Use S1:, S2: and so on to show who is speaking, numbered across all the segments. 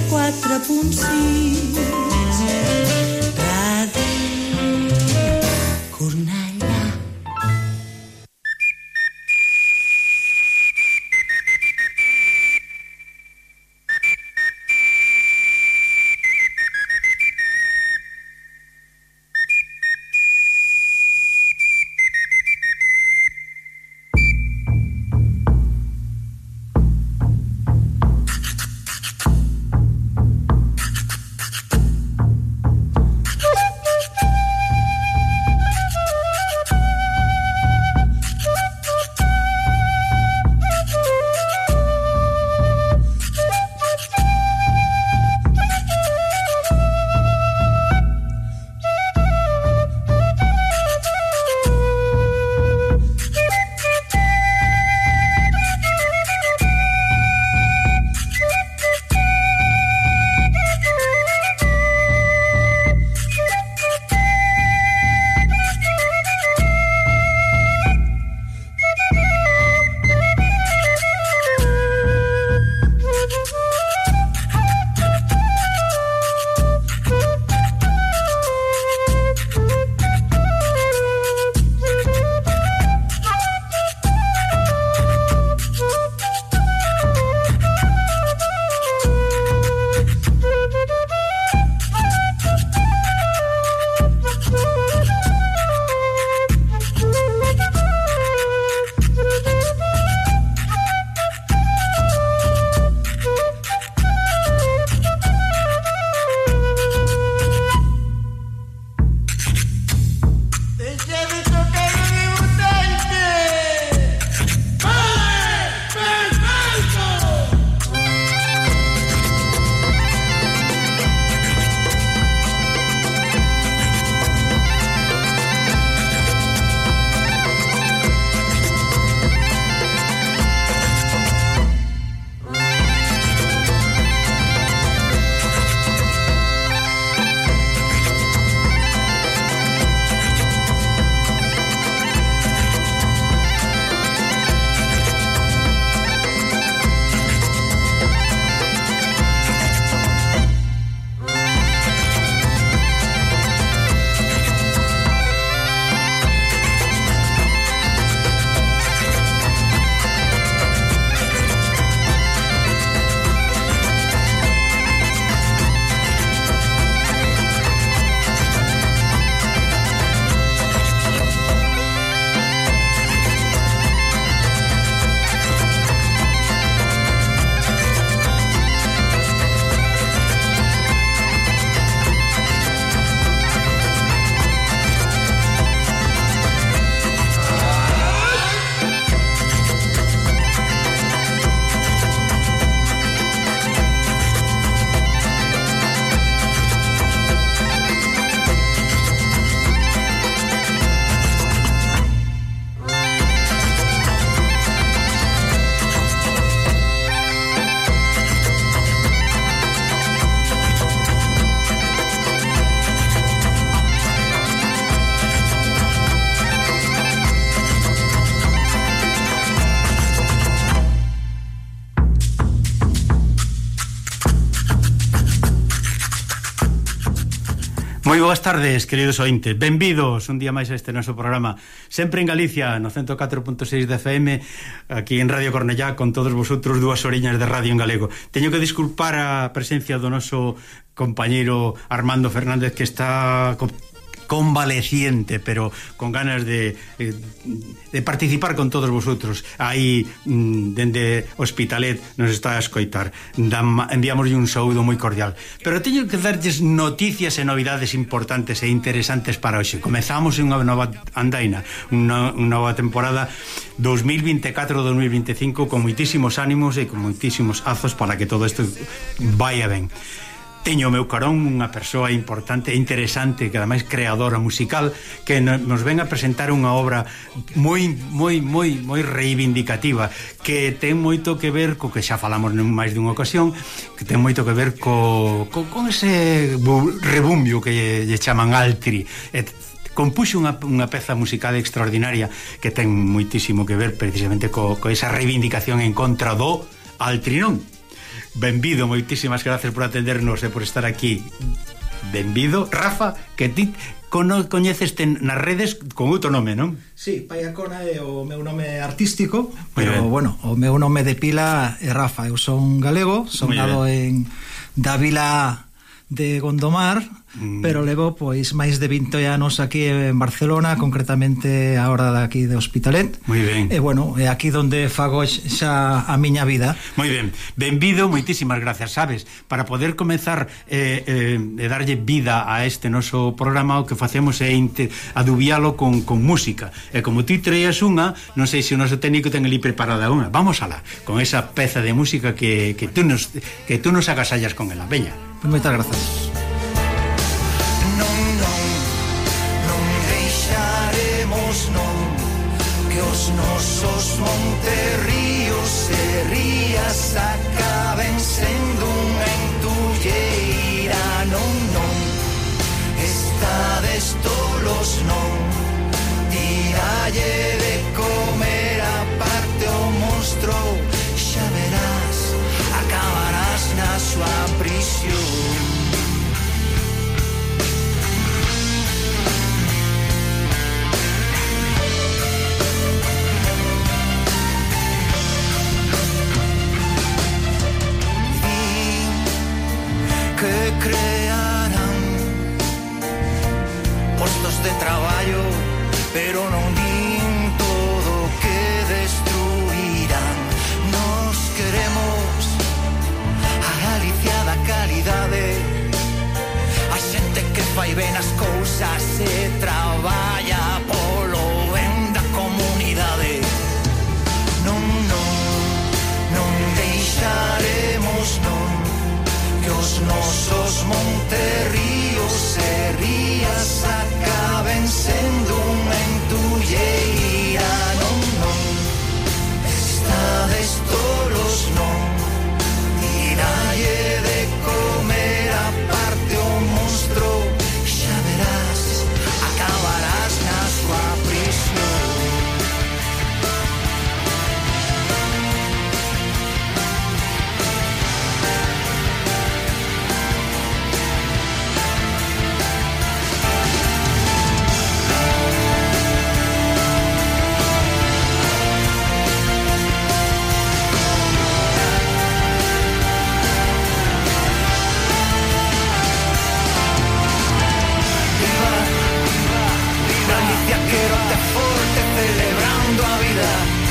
S1: 104.6 Ràdio Cornellà.
S2: Moi boas tardes, queridos ointes. Benvidos un día máis a este noso programa, sempre en Galicia, no 104.6 de FM, aquí en Radio Cornellá, con todos vosotros, dúas oriñas de radio en galego. Teño que disculpar a presencia do noso compañeiro Armando Fernández, que está convaleciente, pero con ganas de participar con todos vosotros. Aí, dende Hospitalet, nos está a escoitar. Enviámoslle un saúdo moi cordial. Pero teño que darlles noticias e novidades importantes e interesantes para hoxe. Comezamos unha nova andaina, unha nova temporada 2024-2025 con moitísimos ánimos e con moitísimos azos para que todo isto vaya ben. Teño o meu carón unha persoa importante e interesante, que ademais creadora musical, que nos ven a presentar unha obra moi reivindicativa, que ten moito que ver co que xa falamos en máis dunha ocasión, que ten moito que ver con ese rebumbio que lle chaman Altri. Compuxo unha peza musical extraordinaria que ten moitísimo que ver precisamente co esa reivindicación en contra do altrinón. benvido, moitísimas gracias por atendernos e por estar aquí. Benvido, Rafa, que ti coñeceste nas redes con outro nome, non?
S3: Sí, Paiacona é o meu nome artístico,
S2: Muy
S3: pero,
S2: ben.
S3: bueno, o meu nome de pila é Rafa. Eu son galego, son
S2: Muy
S3: nado en Dávila de Gondomar, pero levo pois máis de 20 anos aquí en Barcelona, concretamente a hora de aquí de Hospitalet.
S2: Moi ben.
S3: E bueno, é aquí donde fago xa a miña vida.
S2: Moi ben, benvido, moitísimas gracias, sabes, para poder comezar e darlle vida a este noso programa, o que facemos é adubialo con música, e como ti traías unha, non sei se o noso técnico ten ali preparada unha, vamos alá, con esa peza de música que tú nos agasallas con ela, veña.
S3: Pois moitas grazas.
S4: Que os nosos monterríos e rías acaben sendo unha entulleira. Non, non, estades tolos, non, tiralle de comer a parte o monstro, xa verás, acabarás na súa prisión. Que crearán postos de traballo, pero non din todo que destruirán. Nos queremos a Galicia da calidade, a xente que fai ben as cousas e traballa polo ben da comunidade. Non, non, non deixaremos, non, que os nosos monterríos e rías acaben sendo unha entulleira. Non, non, estades tolos, non, tiralle de comer a parte o monstro, xa verás, acabarás na súa prisión. Quérote forte celebrando a vida.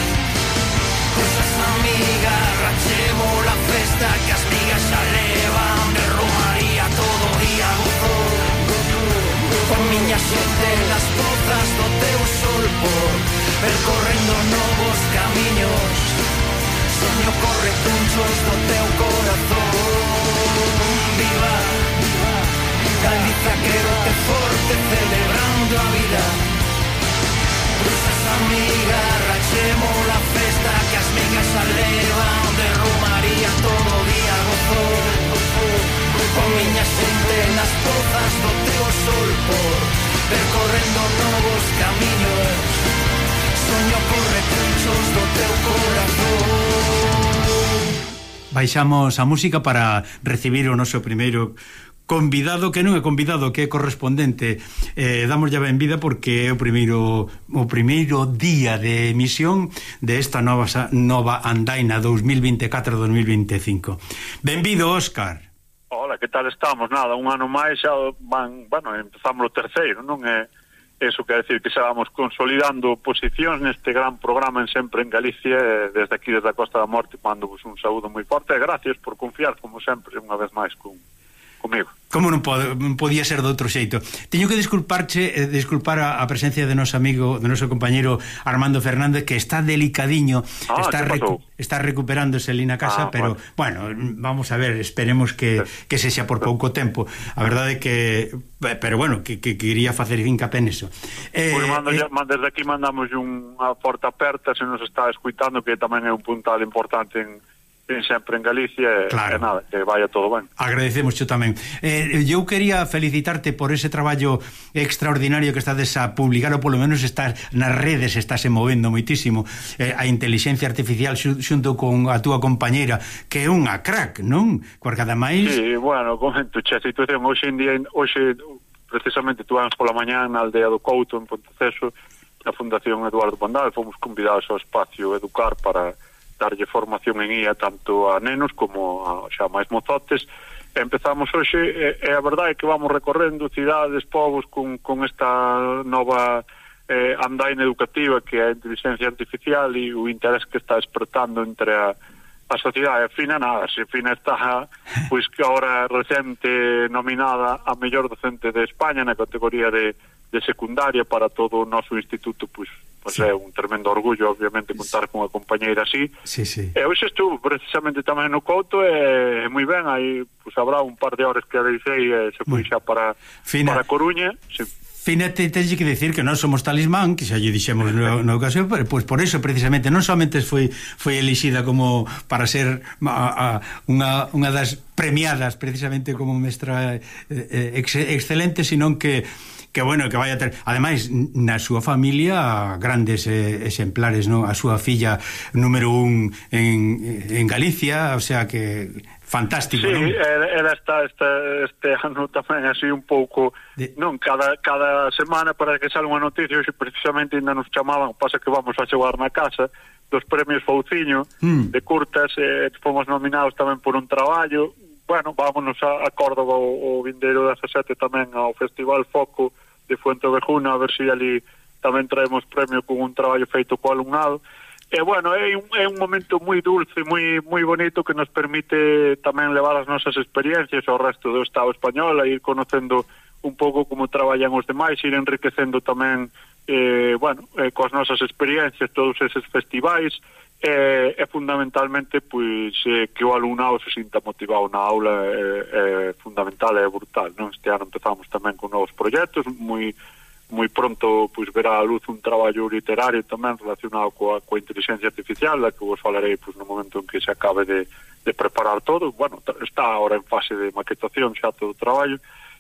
S4: Cosas amigas, rachemos la festa, que as migas xa levan de romaría todo o día gozo. Con miña xente nas pozas do teu sol por percorrendo novos camiños, soño correcunchos do teu corazón. Viva Galicia, quérote forte celebrando a vida. Cruzas amigas, rachemos la festa, que as migas xa levan de romaría todo o día gozo. Con miña xente nas pozas do teu sol por percorrendo novos camiños, soño con recunchos do teu corazón.
S2: Baixamos a música para recibir o noso primeiro convidado, que non é convidado, que é correspondente. Damos ya benvida porque é o primeiro día de emisión de esta nova andaina 2024-2025. Benvido, Óscar.
S5: Hola, que tal estamos? Nada, un ano máis xa van, bueno, empezamos o terceiro, non é? Eso quer decir que xa vamos consolidando posicións neste gran programa en Sempre en Galicia, desde aquí, desde a Costa da Morte, mando vos un saúdo moi forte e gracias por confiar, como sempre, unha vez máis comigo.
S2: Como non podía ser de outro xeito. Teño que disculpar a presencia de noso amigo, de noso compañeiro Armando Fernández, que está delicadiño, está recuperándose ali na casa, pero, bueno, vamos a ver, esperemos que sexa por pouco tempo. A verdade é que, pero bueno, que quería facer hincapié neso.
S5: Desde aquí mandamos unha porta aperta, se nos está escuitando, que tamén é un puntal importante ven sempre en Galicia
S2: claro.
S5: E nada, que vaya todo ben.
S2: Agradecemos xo tamén. Eu quería felicitarte por ese traballo extraordinario que estades a publicar, ou polo menos estás nas redes, estáse movendo moitísimo, a inteligencia artificial xunto con a túa compañeira, que é unha crack, non? Porque ademais...
S5: Sí, bueno, comento a situación hoxe en día, hoxe precisamente tuvamos pola mañá na aldea do Couto en Ponteceso, na Fundación Eduardo Pondal, fomos convidados ao espacio Educar para darlle formación en IA tanto a nenos como a xa máis mozotes. Empezamos hoxe e a verdade é que vamos recorrendo cidades, povos con esta nova andaina educativa que é a inteligencia artificial e o interés que está despertando entre a sociedade. A Fina nada, se Fina está pois que agora recente nominada a mellor docente de España na categoría de secundaria para todo o noso instituto, pois sí. É un tremendo orgullo, obviamente, contar con unha compañeira así.
S2: Sí, sí.
S5: E hoxe estuvo precisamente tamén no Couto e moi ben, aí pues, habrá un par de horas que deixei e se foi xa para Coruña. Sí.
S2: Fina, tens que decir que non somos talismán, que xa lle dixemos na ocasión, pero pois por eso precisamente non somente foi elixida como para ser unha das premiadas precisamente como mestra excelente, sino que bueno, que vai a ter, ademais na súa familia grandes exemplares, non? A súa filla número 1 en Galicia, o sea que fantástico,
S5: sí,
S2: non?
S5: Era este ano tamén así un pouco non, cada semana para que salga unha noticia, hoxe precisamente ainda nos chamaban, pasa que vamos a chegar na casa dos premios Fouciño de curtas, fomos nominados tamén por un traballo. Bueno, vámonos a Córdoba o vindeiro 17 tamén ao Festival Foco de Fuenteovejuna, a ver se ali tamén traemos premio con un traballo feito co alumnado. E bueno, é un momento moi dulce, moi bonito que nos permite tamén levar as nosas experiencias ao resto do Estado español, a ir conocendo un pouco como traballan os demais, ir enriquecendo tamén coas nosas experiencias todos eses festivais. É fundamentalmente pois que o alumnado se sinta motivado na aula, é fundamental, é brutal, non? Este ano empezamos tamén con novos proxectos, moi pronto pois verá a luz un traballo literario tamén relacionado coa inteligencia artificial, da que vos falarei pois no momento en que se acabe de preparar todo. Bueno, está agora en fase de maquetación xa todo o traballo,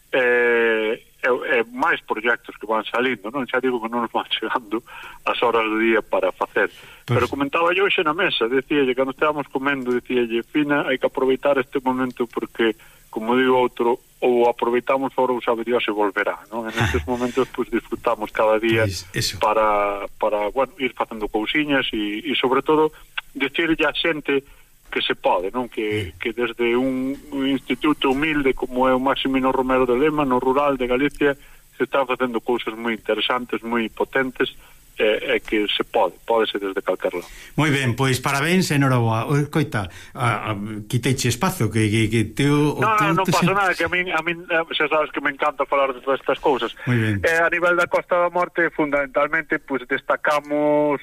S5: máis proxectos que van salindo, non? Xa digo que non nos van chegando as horas do día para facer. Pero comentaba yo hoxe na mesa, decíalle, cando estábamos comendo, decíalle, Fina, hai que aproveitar este momento porque, como digo outro, ou aproveitamos ahora ou sabe Dios se volverá, non? En estes momentos, pues, disfrutamos cada día para bueno, ir facendo cousiñas e sobre todo, decirlle a xente que se pode, non? Que desde un instituto humilde como é o Maximino Romero de Lema, no rural de Galicia, se están facendo cousas moi interesantes, moi potentes, e que se pódese desde calquer lado.
S2: Moi ben, pois parabéns, enhoraboa. Coita, quiteiche espazo que teu...
S5: Non pasa nada, que a min xa sabes que me encanta falar de todas estas cousas. A nivel da Costa da Morte, fundamentalmente, pues, destacamos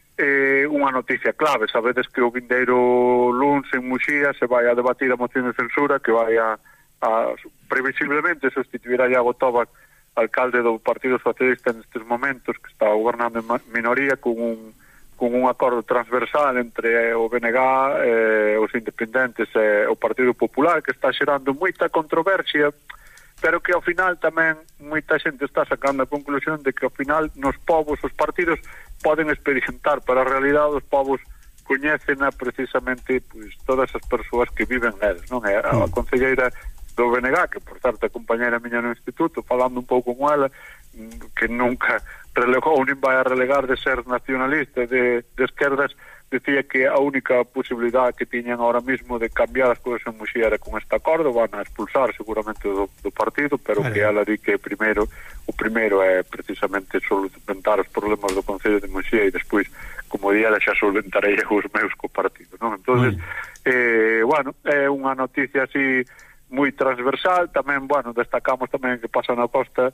S5: unha noticia clave. Sabedes que o vindeiro luns en Muxía se vai a debatir a moción de censura que vai a previsiblemente sustituir a Iago Toba, alcalde do Partido Socialista nestes momentos, que está gobernando en minoría con un acordo transversal entre o BNG, os independentes e o Partido Popular, que está xerando moita controversia, pero que ao final tamén moita xente está sacando a conclusión de que ao final nos povos, os partidos poden experimentar, para a realidade os povos coñecen precisamente pues, todas as persoas que viven neles, non? A concelleira do BNG, que por certo é compañera miña no instituto, falando un pouco con ela, que nunca relegou nin vai a relegar de ser nacionalista de esquerdas, decía que a única posibilidade que tiñan ahora mismo de cambiar as cousas en Muxía era con este acordo. Van a expulsar seguramente do partido, pero que ela di que o primeiro é precisamente solventar os problemas do Concello de Muxía e despois, como di ela, xa solventarei os meus co partido, non? Entonces, bueno, é unha noticia así moi transversal. Tamén, bueno, destacamos tamén que pasa na Costa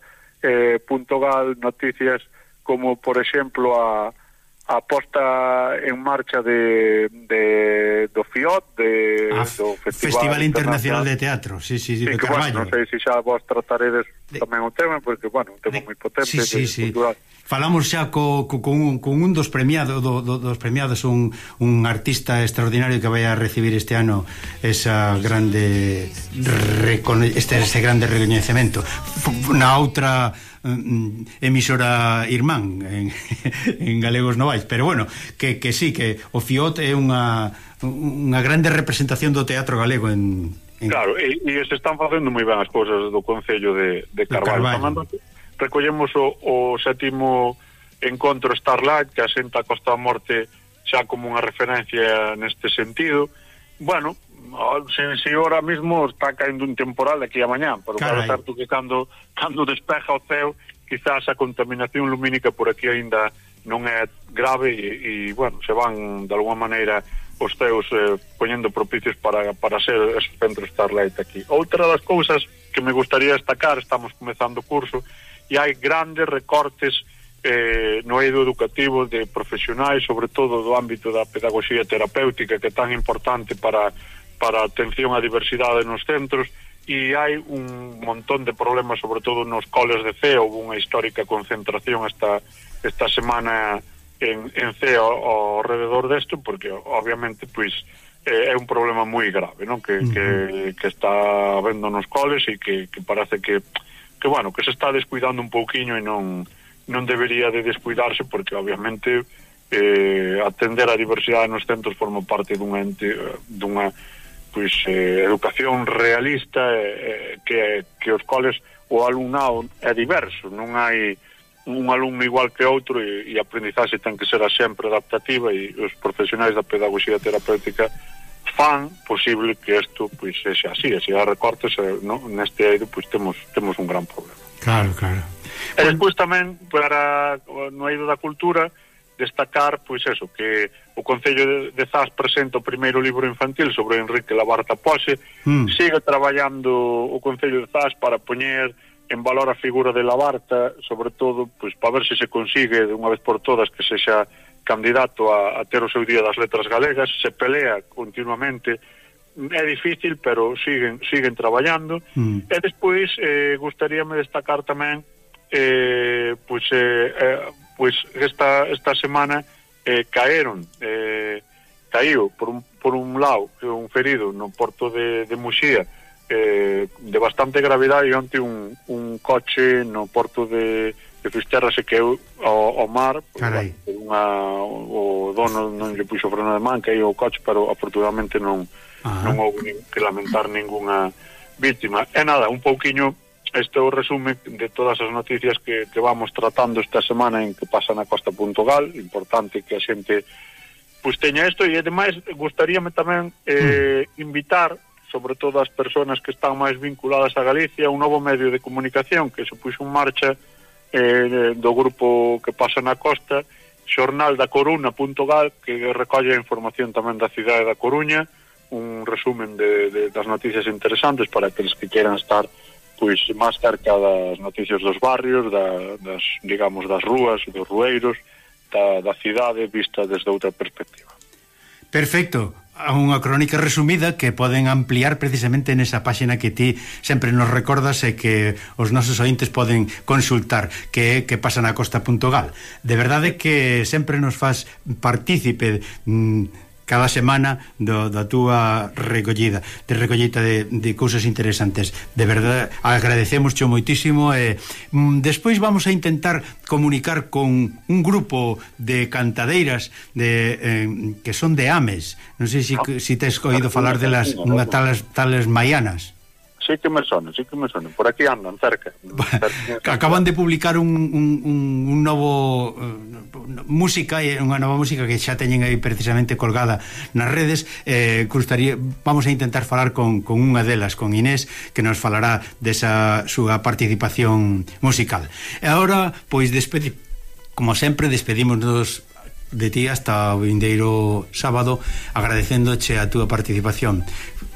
S5: .gal noticias como, por exemplo, a posta en marcha do FIOT, do
S2: Festival Internacional de Teatro, sí, de Carballo.
S5: Bueno, non sei se xa vos trataredes tamén o tema, porque, bueno, un tema moi potente.
S2: Sí. Falamos xa con un dos premiados, dos premiados, un artista extraordinario que vai a recibir este ano ese grande recoñecemento na outra emisora irmán en Galegos Novais, pero bueno, que sí, que o FIOT é unha grande representación do teatro galego en...
S5: Claro, e se están facendo moi ben as cousas do Concello de Carballo. Recollemos o 7º encontro Starlight, que asenta a Costa da Morte xa como unha referencia neste sentido. Bueno, si ahora mismo está caendo un temporal de aquí a mañán, pero claro, é certo que cando despeja o ceo, quizás a contaminación lumínica por aquí aínda non é grave e bueno, se van de alguma maneira os ceos poñendo propicios para ser ese centro Starlight aquí. Outra das cousas que me gustaría destacar, estamos comezando o curso e hai grandes recortes no eido educativo de profesionais, sobre todo do ámbito da pedagogía terapéutica, que é tan importante para a atención á diversidade nos centros, e hai un montón de problemas, sobre todo nos coles de CEO. Houve unha histórica concentración esta semana en CEO ao rededor desto, porque obviamente pois é un problema moi grave, non? Que está habendo nos coles e que parece que bueno, que se está descuidando un pouquiño e non debería de descuidarse, porque obviamente atender a diversidade nos centros forma parte dunha pois educación realista, que os coles o alumnado é diverso, non hai un alumno igual que outro, e a aprendizaxe ten que ser sempre adaptativa, e os profesionais da pedagogía terapéutica fan posible que isto pois sexa así. Se há recortes neste eido, pois temos un gran problema.
S2: Claro.
S5: E despois tamén, para no eido da cultura, destacar, pois eso, que o Concello de Zas presenta o primeiro libro infantil sobre Enrique Labarta Pose. Sigue traballando o Concello de Zas para poñer en valor a figura de Labarta, sobre todo, pois para ver se se consigue de unha vez por todas que sexa candidato a ter o seu Día das Letras Galegas. Se pelea continuamente, é difícil, pero siguen traballando. E despois gustaríame destacar tamén pois esta semana caíu por un lado un ferido no porto de Muxía, de bastante gravidade, e onte un coche no porto de Fisterra se queu ao mar. O dono non lle puxo freno de man, caíu o coche, pero afortunadamente non houve que lamentar ninguna víctima. E nada, un pouquiño este é o resume de todas as noticias que vamos tratando esta semana en que pasa na Costa.gal. Importante que a xente pois teña isto, e ademais gustaríame tamén invitar sobre todo as persoas que están máis vinculadas a Galicia, un novo medio de comunicación que se puxo en marcha do grupo que pasa na Costa, Xornal da Coruña.gal, que recolle a información tamén da cidade da Coruña, un resumen das noticias interesantes para aqueles que queiran estar pois máis cerca das noticias dos barrios, digamos, das rúas, dos rueiros, da cidade vista desde outra perspectiva.
S2: Perfecto. Unha crónica resumida que poden ampliar precisamente nesa páxina que ti sempre nos recordas e que os nosos ointes poden consultar, que pasa na Costa.gal. De verdade que sempre nos faz partícipe cada semana da túa recollida de cousas interesantes. De verdade, agradecemos moitísimo, e despois vamos a intentar comunicar con un grupo de cantadeiras que son de Ames. Non sei se tes oído falar delas, tales maianas.
S5: Sí que me sonan. Por aquí andan, cerca.
S2: Acaban de publicar un novo música, unha nova música que xa teñen aí precisamente colgada nas redes. Vamos a intentar falar con unha delas, con Inés, que nos falará desa súa participación musical. E agora, pois, como sempre, despedímonos de ti hasta o vindeiro sábado, agradecéndoche a túa participación.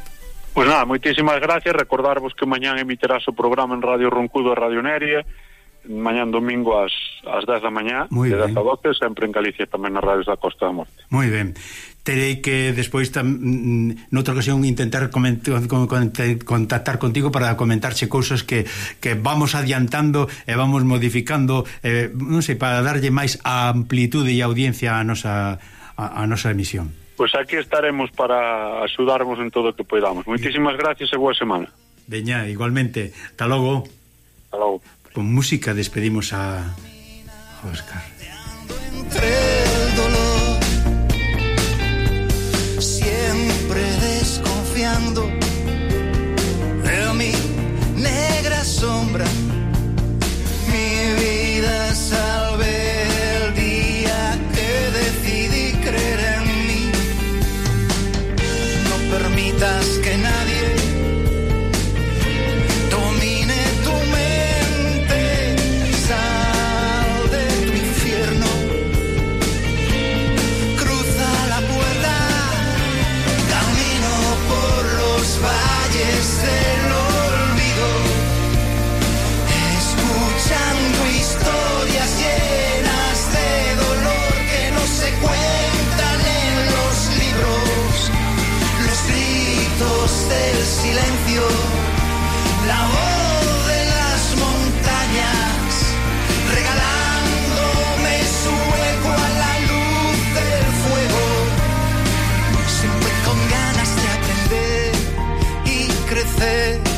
S5: Pois nada, moitísimas gracias. Recordarvos que mañán emiterás o programa en Radio Roncudo e Radio Neria, mañán domingo ás 10 da mañá, de 10 a 12, sempre en Galicia, tamén nas radios da Costa da Morte.
S2: Moi ben. Terei que despois noutra ocasión intentar contactar contigo para comentarche cousas que vamos adiantando e vamos modificando, non sei, para darlle máis amplitude e audiencia a nosa emisión.
S5: Pois aquí estaremos para axudarvos en todo o que podamos. Moitísimas gracias e boa semana.
S2: Veña, igualmente. Hasta logo.
S5: Hasta logo.
S2: Con música despedimos a Óscar.
S4: Entre el dolor, siempre desconfiando de mi negra sombra, mi vida salvé el día que decidí creer en mí. No permitas que nadie del olvido, escuchando historias llenas de dolor que no se cuentan en los libros, los gritos del silencio, la voz de las montañas, regalándome su eco a la luz del fuego, siempre con ganas de aprender y crecer.